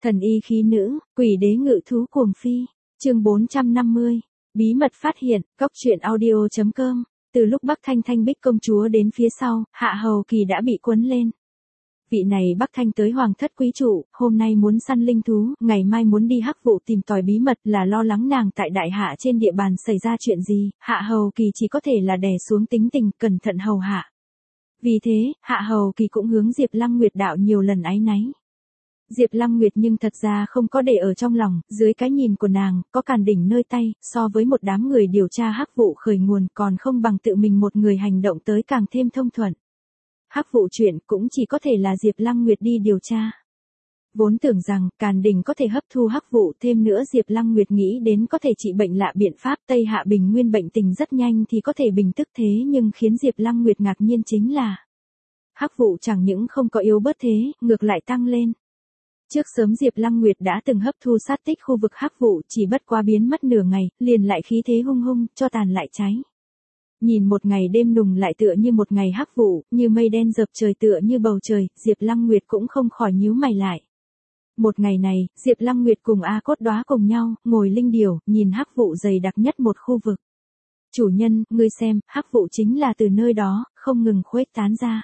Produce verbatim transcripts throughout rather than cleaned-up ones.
Thần y khí nữ, quỷ đế ngự thú cuồng phi. Chương bốn trăm năm mươi. Bí mật phát hiện, cóc truyện audio chấm com. Từ lúc Bắc Thanh Thanh Bích công chúa đến phía sau, Hạ Hầu Kỳ đã bị quấn lên. Vị này Bắc Thanh tới hoàng thất quý trụ, hôm nay muốn săn linh thú, ngày mai muốn đi hắc vụ tìm tòi bí mật, là lo lắng nàng tại đại hạ trên địa bàn xảy ra chuyện gì, Hạ Hầu Kỳ chỉ có thể là đè xuống tính tình, cẩn thận hầu hạ. Vì thế, Hạ Hầu Kỳ cũng hướng Diệp Lăng Nguyệt đạo nhiều lần áy náy. Diệp Lăng Nguyệt nhưng thật ra không có để ở trong lòng, dưới cái nhìn của nàng, có càn đỉnh nơi tay, so với một đám người điều tra hắc vụ khởi nguồn còn không bằng tự mình một người hành động tới càng thêm thông thuận. Hắc vụ chuyện cũng chỉ có thể là Diệp Lăng Nguyệt đi điều tra. Vốn tưởng rằng càn đỉnh có thể hấp thu hắc vụ, thêm nữa Diệp Lăng Nguyệt nghĩ đến có thể trị bệnh lạ biện pháp Tây Hạ bình nguyên bệnh tình rất nhanh thì có thể bình tức, thế nhưng khiến Diệp Lăng Nguyệt ngạc nhiên chính là hắc vụ chẳng những không có yếu bớt thế, ngược lại tăng lên. Trước sớm Diệp Lăng Nguyệt đã từng hấp thu sát tích khu vực hắc vụ, chỉ bất quá biến mất nửa ngày, liền lại khí thế hung hung, cho tàn lại cháy. Nhìn một ngày đêm nùng lại tựa như một ngày hắc vụ, như mây đen dập trời tựa như bầu trời, Diệp Lăng Nguyệt cũng không khỏi nhíu mày lại. Một ngày này, Diệp Lăng Nguyệt cùng A Cốt Đóa cùng nhau, ngồi linh điểu, nhìn hắc vụ dày đặc nhất một khu vực. Chủ nhân, ngươi xem, hắc vụ chính là từ nơi đó, không ngừng khuếch tán ra.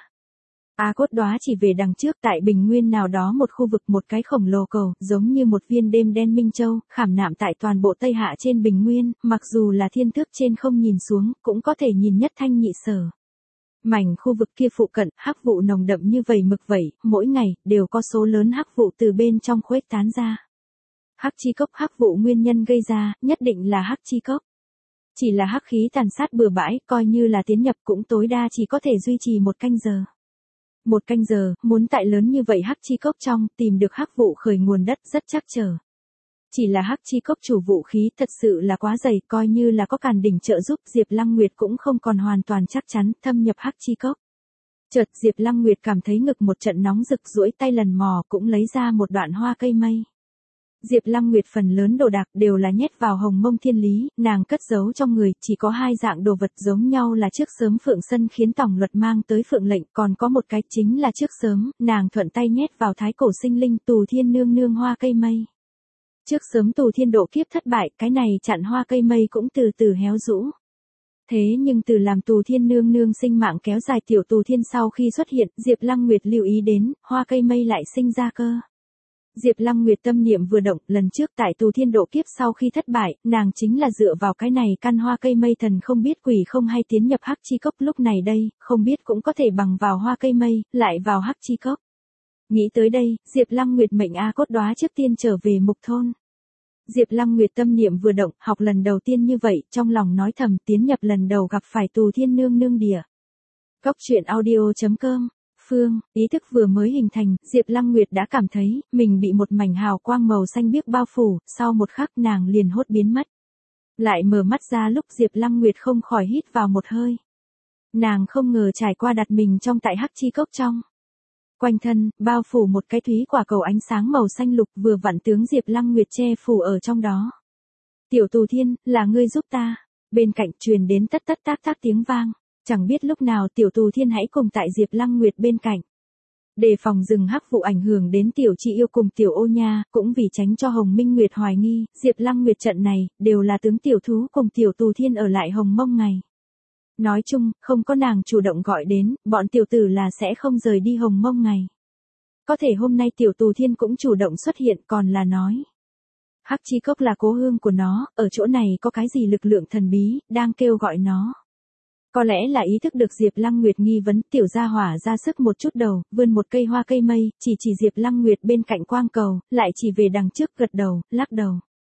A Cốt Đóa chỉ về đằng trước tại bình nguyên nào đó một khu vực, một cái khổng lồ cầu, giống như một viên đêm đen minh châu, khảm nạm tại toàn bộ Tây Hạ trên bình nguyên, mặc dù là thiên thước trên không nhìn xuống, cũng có thể nhìn nhất thanh nhị sở. Mảnh khu vực kia phụ cận, hắc vụ nồng đậm như vẩy mực vậy, mỗi ngày, đều có số lớn hắc vụ từ bên trong khuếch tán ra. Hắc chi cốc hắc vụ nguyên nhân gây ra, nhất định là hắc chi cốc. Chỉ là hắc khí tàn sát bừa bãi, coi như là tiến nhập cũng tối đa chỉ có thể duy trì một canh giờ. Một canh giờ, muốn tại lớn như vậy hắc chi cốc trong, tìm được hắc vụ khởi nguồn đất rất chắc trở. Chỉ là hắc chi cốc chủ vũ khí thật sự là quá dày, coi như là có càn đỉnh trợ giúp, Diệp Lăng Nguyệt cũng không còn hoàn toàn chắc chắn thâm nhập hắc chi cốc. Chợt Diệp Lăng Nguyệt cảm thấy ngực một trận nóng rực, duỗi tay lần mò cũng lấy ra một đoạn hoa cây mây. Diệp Lăng Nguyệt phần lớn đồ đạc đều là nhét vào hồng mông thiên lý, nàng cất giấu trong người, chỉ có hai dạng đồ vật giống nhau là trước sớm Phượng Sân khiến tổng luật mang tới Phượng lệnh, còn có một cái chính là trước sớm, nàng thuận tay nhét vào thái cổ sinh linh Tù Thiên nương nương hoa cây mây. Trước sớm Tù Thiên độ kiếp thất bại, cái này chặn hoa cây mây cũng từ từ héo rũ. Thế nhưng từ làm Tù Thiên nương nương sinh mạng kéo dài tiểu Tù Thiên sau khi xuất hiện, Diệp Lăng Nguyệt lưu ý đến, hoa cây mây lại sinh ra cơ. Diệp Lăng Nguyệt tâm niệm vừa động, lần trước tại Tù Thiên độ kiếp sau khi thất bại, nàng chính là dựa vào cái này căn hoa cây mây thần không biết quỷ không hay tiến nhập hắc chi cốc, lúc này đây, không biết cũng có thể bằng vào hoa cây mây, lại vào hắc chi cốc. Nghĩ tới đây, Diệp Lăng Nguyệt mệnh A Cốt Đóa trước tiên trở về mục thôn. Diệp Lăng Nguyệt tâm niệm vừa động, học lần đầu tiên như vậy, trong lòng nói thầm tiến nhập lần đầu gặp phải Tù Thiên nương nương địa. Cóc truyện audio chấm com. Phương, ý thức vừa mới hình thành, Diệp Lăng Nguyệt đã cảm thấy, mình bị một mảnh hào quang màu xanh biếc bao phủ, sau một khắc nàng liền hốt biến mất. Lại mở mắt ra lúc Diệp Lăng Nguyệt không khỏi hít vào một hơi. Nàng không ngờ trải qua đặt mình trong tại hắc chi cốc trong. Quanh thân, bao phủ một cái thúy quả cầu ánh sáng màu xanh lục, vừa vặn tướng Diệp Lăng Nguyệt che phủ ở trong đó. Tiểu Tù Thiên, là ngươi giúp ta. Bên cạnh truyền đến tất tất tác tác tiếng vang. Chẳng biết lúc nào tiểu Tù Thiên hãy cùng tại Diệp Lăng Nguyệt bên cạnh. Đề phòng rừng hắc vụ ảnh hưởng đến tiểu chị yêu cùng tiểu ô nha, cũng vì tránh cho Hồng Minh Nguyệt hoài nghi, Diệp Lăng Nguyệt trận này, đều là tướng tiểu thú cùng tiểu Tù Thiên ở lại Hồng Mông ngày. Nói chung, không có nàng chủ động gọi đến, bọn tiểu tử là sẽ không rời đi Hồng Mông ngày. Có thể hôm nay tiểu Tù Thiên cũng chủ động xuất hiện, còn là nói. Hắc chi cốc là cố hương của nó, ở chỗ này có cái gì lực lượng thần bí, đang kêu gọi nó. Có lẽ là ý thức được Diệp Lăng Nguyệt nghi vấn, tiểu gia hỏa ra sức một chút đầu, vươn một cây hoa cây mây, chỉ chỉ Diệp Lăng Nguyệt bên cạnh quang cầu, lại chỉ về đằng trước gật đầu, lắc đầu.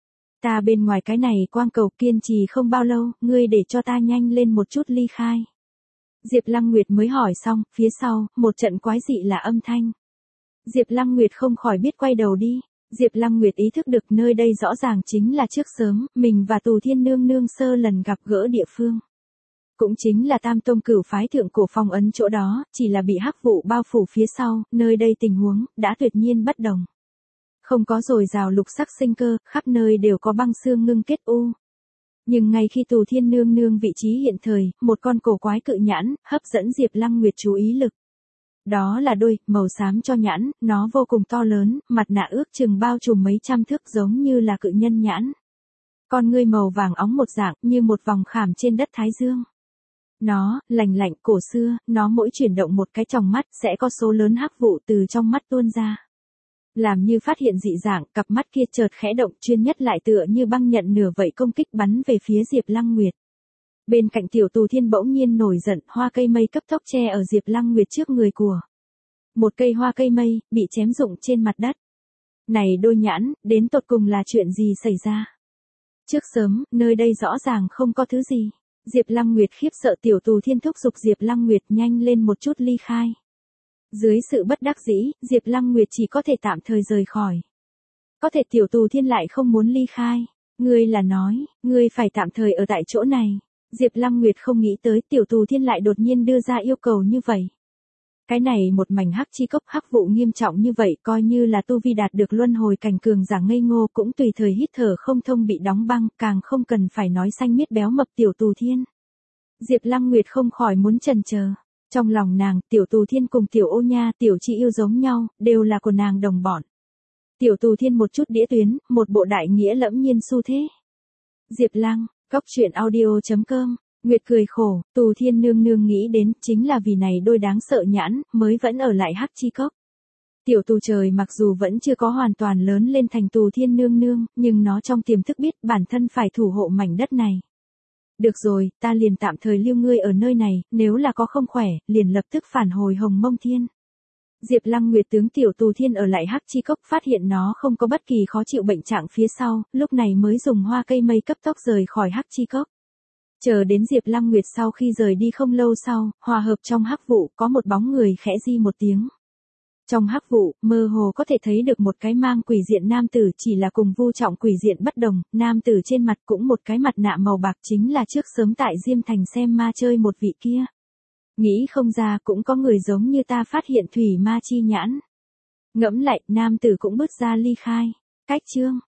Ta bên ngoài cái này quang cầu kiên trì không bao lâu, ngươi để cho ta nhanh lên một chút ly khai. Diệp Lăng Nguyệt mới hỏi xong, phía sau, một trận quái dị là âm thanh. Diệp Lăng Nguyệt không khỏi biết quay đầu đi. Diệp Lăng Nguyệt ý thức được nơi đây rõ ràng chính là trước sớm, mình và Tù Thiên nương nương sơ lần gặp gỡ địa phương. Cũng chính là Tam Tông Cửu phái thượng cổ phong ấn chỗ đó, chỉ là bị hắc vụ bao phủ phía sau, nơi đây tình huống đã tuyệt nhiên bất đồng. Không có dồi dào lục sắc sinh cơ, khắp nơi đều có băng xương ngưng kết u. Nhưng ngay khi Tù Thiên nương nương vị trí hiện thời, một con cổ quái cự nhãn hấp dẫn Diệp Lăng Nguyệt chú ý lực. Đó là đôi, màu xám cho nhãn, nó vô cùng to lớn, mặt nạ ước chừng bao trùm mấy trăm thước giống như là cự nhân nhãn. Con ngươi màu vàng óng một dạng như một vòng khảm trên đất Thái Dương. Nó, lành lạnh cổ xưa, nó mỗi chuyển động một cái tròng mắt sẽ có số lớn hắc vụ từ trong mắt tuôn ra. Làm như phát hiện dị dạng, cặp mắt kia chợt khẽ động chuyên nhất lại tựa như băng nhận nửa vậy công kích bắn về phía Diệp Lăng Nguyệt. Bên cạnh Tiểu Tù Thiên bỗng nhiên nổi giận, hoa cây mây cấp tốc che ở Diệp Lăng Nguyệt trước người của. Một cây hoa cây mây, bị chém rụng trên mặt đất. Này đôi nhãn, đến tột cùng là chuyện gì xảy ra? Trước sớm, nơi đây rõ ràng không có thứ gì. Diệp Lăng Nguyệt khiếp sợ Tiểu Tù Thiên thúc giục Diệp Lăng Nguyệt nhanh lên một chút ly khai. Dưới sự bất đắc dĩ, Diệp Lăng Nguyệt chỉ có thể tạm thời rời khỏi. Có thể Tiểu Tù Thiên lại không muốn ly khai. Ngươi là nói, ngươi phải tạm thời ở tại chỗ này. Diệp Lăng Nguyệt không nghĩ tới Tiểu Tù Thiên lại đột nhiên đưa ra yêu cầu như vậy. Cái này một mảnh hắc chi cốc hắc vụ nghiêm trọng như vậy coi như là tu vi đạt được luân hồi cảnh cường giả ngây ngô cũng tùy thời hít thở không thông bị đóng băng, càng không cần phải nói xanh miết béo mập Tiểu Tù Thiên. Diệp Lăng Nguyệt không khỏi muốn chần chờ. Trong lòng nàng, Tiểu Tù Thiên cùng Tiểu Ô Nha, Tiểu Chi Yêu giống nhau, đều là của nàng đồng bọn. Tiểu Tù Thiên một chút đĩa tuyến, một bộ đại nghĩa lẫm nhiên xu thế. Diệp Lăng, Cốc truyện audio chấm com. Nguyệt cười khổ, Tù Thiên nương nương nghĩ đến chính là vì này đôi đáng sợ nhãn, mới vẫn ở lại hắc chi cốc. Tiểu Tù Trời mặc dù vẫn chưa có hoàn toàn lớn lên thành Tù Thiên nương nương, nhưng nó trong tiềm thức biết bản thân phải thủ hộ mảnh đất này. Được rồi, ta liền tạm thời lưu ngươi ở nơi này, nếu là có không khỏe, liền lập tức phản hồi Hồng Mông Thiên. Diệp Lăng Nguyệt tướng Tiểu Tù Thiên ở lại hắc chi cốc phát hiện nó không có bất kỳ khó chịu bệnh trạng phía sau, lúc này mới dùng hoa cây mây cấp tốc rời khỏi hắc chi cốc. Chờ đến Diệp Lăng Nguyệt sau khi rời đi không lâu sau, hòa hợp trong hắc vụ có một bóng người khẽ di một tiếng. Trong hắc vụ, mơ hồ có thể thấy được một cái mang quỷ diện nam tử chỉ là cùng Vu Trọng quỷ diện bất đồng, nam tử trên mặt cũng một cái mặt nạ màu bạc chính là trước sớm tại Diêm Thành xem ma chơi một vị kia. Nghĩ không ra cũng có người giống như ta phát hiện thủy ma chi nhãn. Ngẫm lại, nam tử cũng bước ra ly khai. Cách chương